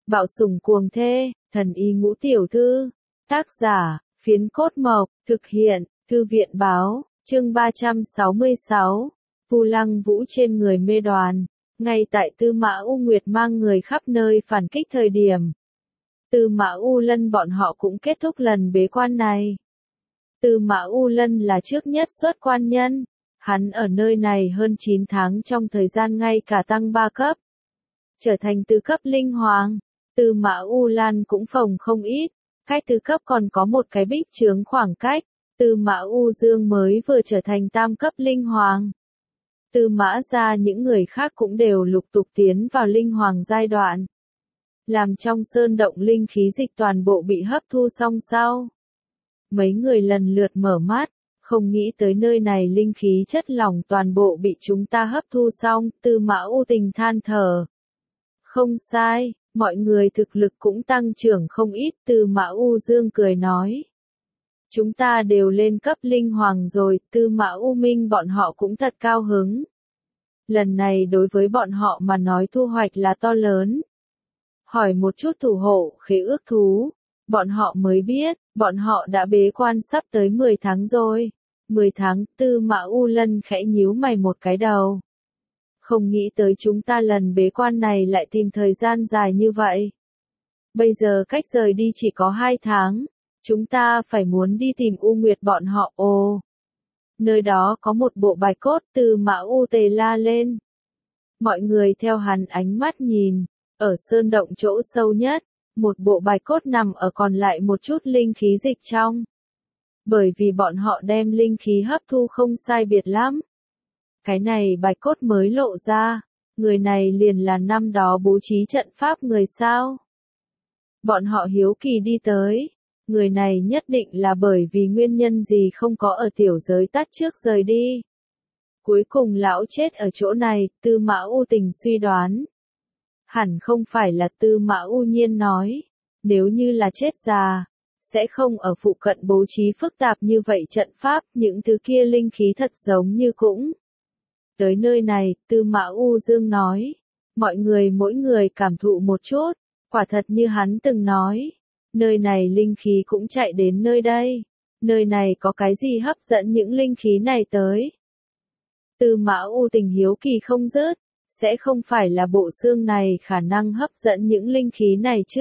Bạo sủng cuồng thê, thần y ngũ tiểu thư. Tác giả, Phiến Cốt Mộc, thực hiện, Thư viện báo, chương 366. Vu Lăng Vũ trên người mê đoàn. Ngay tại Tư Mã U Nguyệt mang người khắp nơi phản kích thời điểm, Tư Mã U Lân bọn họ cũng kết thúc lần bế quan này. Tư Mã U Lân là trước nhất xuất quan nhân, hắn ở nơi này hơn 9 tháng, trong thời gian ngay cả tăng 3 cấp, trở thành tứ cấp linh hoàng. Tư Mã U Lan cũng phồng không ít, cách tứ cấp còn có một cái bích chướng khoảng cách. Tư Mã U Dương mới vừa trở thành tam cấp linh hoàng. Tư Mã gia những người khác cũng đều lục tục tiến vào linh hoàng giai đoạn. Làm trong sơn động linh khí dịch toàn bộ bị hấp thu xong sau, mấy người lần lượt mở mắt, không nghĩ tới nơi này linh khí chất lỏng toàn bộ bị chúng ta hấp thu xong. Tư Mã U Tình than thở. Không sai, mọi người thực lực cũng tăng trưởng không ít. Tư Mã U Dương cười nói. Chúng ta đều lên cấp linh hoàng rồi. Tư Mã U Minh bọn họ cũng thật cao hứng. Lần này đối với bọn họ mà nói thu hoạch là to lớn. Hỏi một chút thủ hộ khế ước thú, bọn họ mới biết, bọn họ đã bế quan sắp tới 10 tháng rồi. 10 tháng, Tư Mã U Lân khẽ nhíu mày một cái đầu. Không nghĩ tới chúng ta lần bế quan này lại tìm thời gian dài như vậy. Bây giờ cách rời đi chỉ có 2 tháng, chúng ta phải muốn đi tìm U Nguyệt bọn họ. Ồ, nơi đó có một bộ bạch cốt. Tư Mã U Tề la lên. Mọi người theo hắn ánh mắt nhìn, ở sơn động chỗ sâu nhất, một bộ bạch cốt nằm ở còn lại một chút linh khí dịch trong. Bởi vì bọn họ đem linh khí hấp thu không sai biệt lắm. Cái này bạch cốt mới lộ ra, người này liền là năm đó bố trí trận pháp người sao. Bọn họ hiếu kỳ đi tới, người này nhất định là bởi vì nguyên nhân gì không có ở tiểu giới tắt trước rời đi. Cuối cùng lão chết ở chỗ này. Tư Mã U Tình suy đoán. Hẳn không phải là. Tư Mã U Nhiên nói. Nếu như là chết già, sẽ không ở phụ cận bố trí phức tạp như vậy trận pháp. Những thứ kia linh khí thật giống như cũng tới nơi này. Tư Mã U Dương nói. Mọi người mỗi người cảm thụ một chút. Quả thật như hắn từng nói. Nơi này linh khí cũng chạy đến nơi đây. Nơi này có cái gì hấp dẫn những linh khí này tới? Tư Mã U Tình hiếu kỳ không dứt. Sẽ không phải là bộ xương này khả năng hấp dẫn những linh khí này chứ?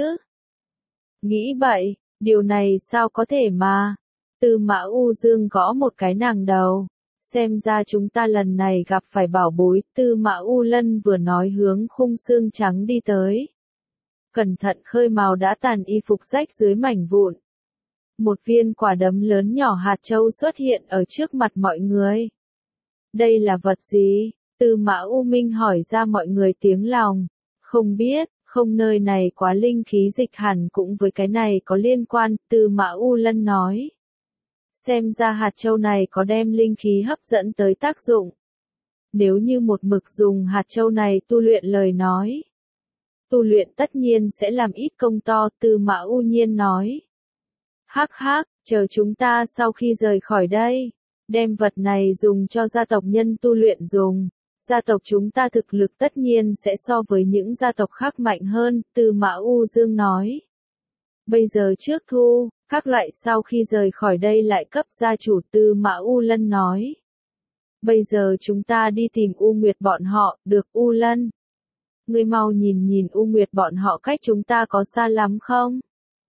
Nghĩ vậy, điều này sao có thể mà? Tư Mã U Dương gõ một cái nàng đầu. Xem ra chúng ta lần này gặp phải bảo bối. Tư Mã U Lân vừa nói hướng khung xương trắng đi tới. Cẩn thận khơi màu đã tàn y phục rách dưới mảnh vụn. Một viên quả đấm lớn nhỏ hạt châu xuất hiện ở trước mặt mọi người. Đây là vật gì? Tư Mã U Minh hỏi ra. Mọi người tiếng lòng. Không biết, không, nơi này quá linh khí dịch hẳn cũng với cái này có liên quan. Tư Mã U Lân nói. Xem ra hạt châu này có đem linh khí hấp dẫn tới tác dụng. Nếu như một mực dùng hạt châu này tu luyện lời nói, tu luyện tất nhiên sẽ làm ít công to. Tư Mã U Nhiên nói. Hắc hắc, chờ chúng ta sau khi rời khỏi đây, đem vật này dùng cho gia tộc nhân tu luyện dùng. Gia tộc chúng ta thực lực tất nhiên sẽ so với những gia tộc khác mạnh hơn. Tư Mã U Dương nói. Bây giờ trước thu, các loại sau khi rời khỏi đây lại cấp gia chủ. Tư Mã U Lân nói. Bây giờ chúng ta đi tìm U Nguyệt bọn họ. Được. U Lân, ngươi mau nhìn nhìn U Nguyệt bọn họ cách chúng ta có xa lắm không?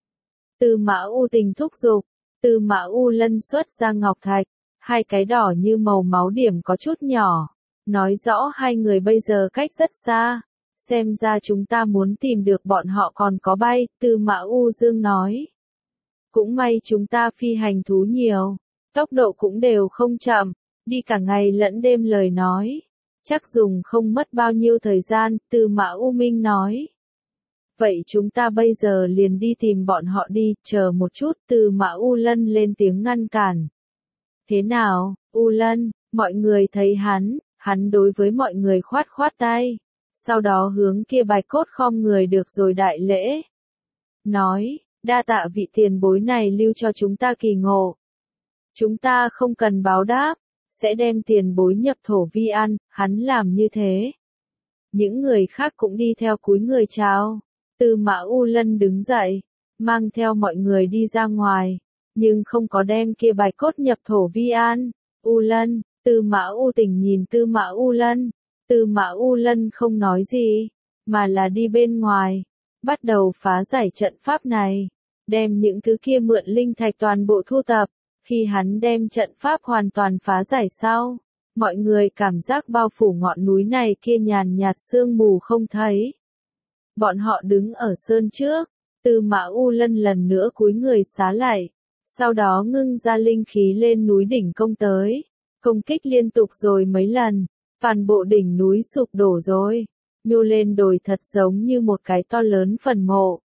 Tư Mã U Tình thúc giục. Tư Mã U Lân xuất ra ngọc thạch, hai cái đỏ như màu máu điểm có chút nhỏ, nói rõ hai người bây giờ cách rất xa. Xem ra chúng ta muốn tìm được bọn họ còn có bay. Tư Mã U Dương nói. Cũng may chúng ta phi hành thú nhiều, tốc độ cũng đều không chậm, đi cả ngày lẫn đêm lời nói, chắc dùng không mất bao nhiêu thời gian. Tư Mã U Minh nói. Vậy chúng ta bây giờ liền đi tìm bọn họ đi. Chờ một chút. Tư Mã U Lân lên tiếng ngăn cản. Thế nào, U Lân? Mọi người thấy hắn đối với mọi người khoát khoát tay. Sau đó hướng kia bạch cốt khom người. Được rồi, đại lễ. Nói, đa tạ vị tiền bối này lưu cho chúng ta kỳ ngộ. Chúng ta không cần báo đáp, sẽ đem tiền bối nhập thổ vi ăn. Hắn làm như thế. Những người khác cũng đi theo cúi người chào. Tư Mã U Lân đứng dậy, mang theo mọi người đi ra ngoài, nhưng không có đem kia bạch cốt nhập thổ vi an. U Lân, Tư Mã U Tình nhìn Tư Mã U Lân, Tư Mã U Lân không nói gì, mà là đi bên ngoài, bắt đầu phá giải trận pháp này, đem những thứ kia mượn linh thạch toàn bộ thu tập. Khi hắn đem trận pháp hoàn toàn phá giải sau, mọi người cảm giác bao phủ ngọn núi này kia nhàn nhạt sương mù không thấy. Bọn họ đứng ở sơn trước, Tư Mã U Lân lần nữa cúi người xá lạy, sau đó ngưng ra linh khí lên núi đỉnh công tới, công kích liên tục rồi mấy lần, toàn bộ đỉnh núi sụp đổ rồi, nhô lên đồi thật giống như một cái to lớn phần mộ.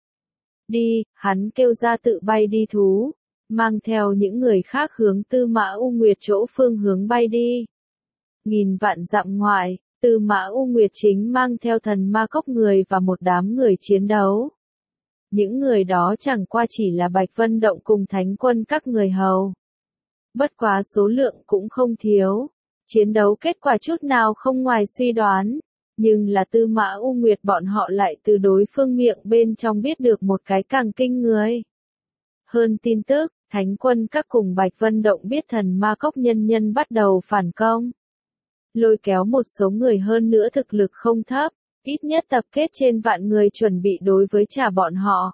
Đi, hắn kêu ra tự bay đi thú, mang theo những người khác hướng Tư Mã U Nguyệt chỗ phương hướng bay đi. Nghìn vạn dặm ngoại, Tư Mã U Nguyệt chính mang theo thần ma cốc người và một đám người chiến đấu. Những người đó chẳng qua chỉ là Bạch Vân Động cùng thánh quân các người hầu. Bất quá số lượng cũng không thiếu. Chiến đấu kết quả chút nào không ngoài suy đoán. Nhưng là Tư Mã U Nguyệt bọn họ lại từ đối phương miệng bên trong biết được một cái càng kinh người. Hơn tin tức, thánh quân các cùng Bạch Vân Động biết thần ma cốc nhân nhân bắt đầu phản công. Lôi kéo một số người hơn nữa thực lực không thấp, ít nhất tập kết trên vạn người chuẩn bị đối với trả bọn họ.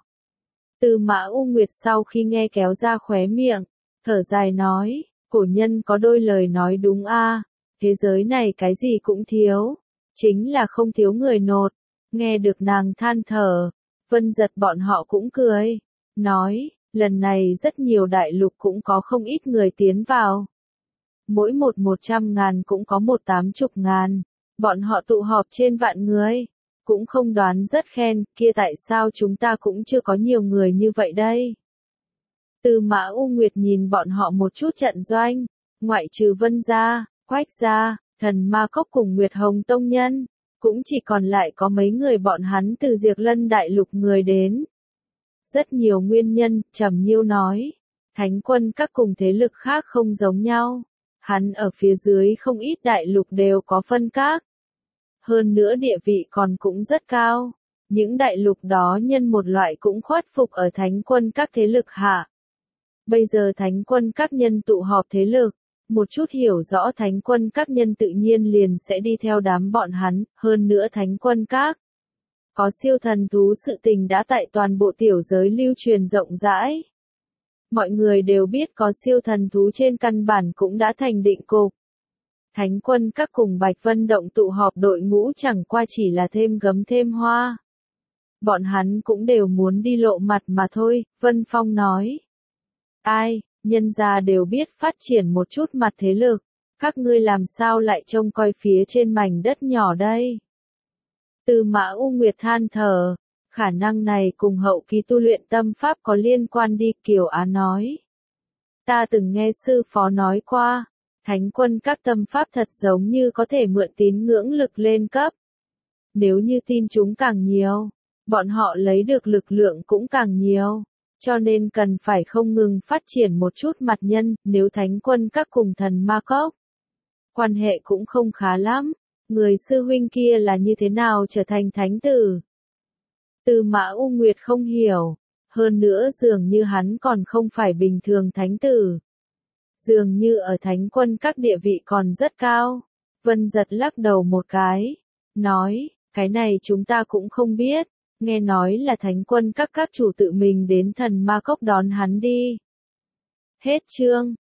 Tư Mã U Nguyệt sau khi nghe kéo ra khóe miệng, thở dài nói, cổ nhân có đôi lời nói đúng a, thế giới này cái gì cũng thiếu, chính là không thiếu người nột. Nghe được nàng than thở, Vân Giật bọn họ cũng cười, nói, lần này rất nhiều đại lục cũng có không ít người tiến vào. Mỗi 100.000 cũng có 80.000, bọn họ tụ họp trên vạn người, cũng không đoán rất khen, kia tại sao chúng ta cũng chưa có nhiều người như vậy đây. Tư Mã U Nguyệt nhìn bọn họ một chút trận doanh, ngoại trừ Vân gia, Quách gia, thần ma cốc cùng Nguyệt Hồng Tông Nhân, cũng chỉ còn lại có mấy người bọn hắn từ Diệp Lân đại lục người đến. Rất nhiều nguyên nhân, Trầm Nhiêu nói, thánh quân các cùng thế lực khác không giống nhau. Hắn ở phía dưới không ít đại lục đều có phân các. Hơn nữa địa vị còn cũng rất cao. Những đại lục đó nhân một loại cũng khuất phục ở thánh quân các thế lực hạ. Bây giờ thánh quân các nhân tụ họp thế lực, một chút hiểu rõ thánh quân các nhân tự nhiên liền sẽ đi theo đám bọn hắn, hơn nữa thánh quân các. Có siêu thần thú sự tình đã tại toàn bộ tiểu giới lưu truyền rộng rãi. Mọi người đều biết có siêu thần thú trên căn bản cũng đã thành định cục. Thánh quân các cùng Bạch Vân Động tụ họp đội ngũ chẳng qua chỉ là thêm gấm thêm hoa. Bọn hắn cũng đều muốn đi lộ mặt mà thôi, Vân Phong nói. Ai, nhân gia đều biết phát triển một chút mặt thế lực, các ngươi làm sao lại trông coi phía trên mảnh đất nhỏ đây. Tư Mã U Nguyệt than thở. Khả năng này cùng hậu kỳ tu luyện tâm pháp có liên quan đi, Kiều Á nói. Ta từng nghe sư phó nói qua, thánh quân các tâm pháp thật giống như có thể mượn tín ngưỡng lực lên cấp. Nếu như tin chúng càng nhiều, bọn họ lấy được lực lượng cũng càng nhiều, cho nên cần phải không ngừng phát triển một chút mặt nhân, nếu thánh quân các cùng thần ma cốc. Quan hệ cũng không khá lắm, người sư huynh kia là như thế nào trở thành thánh tử. Tư Mã U Nguyệt không hiểu, hơn nữa dường như hắn còn không phải bình thường thánh tử. Dường như ở thánh quân các địa vị còn rất cao. Vân Giật lắc đầu một cái, nói, cái này chúng ta cũng không biết, nghe nói là thánh quân các chủ tự mình đến thần ma cốc đón hắn đi. Hết chương.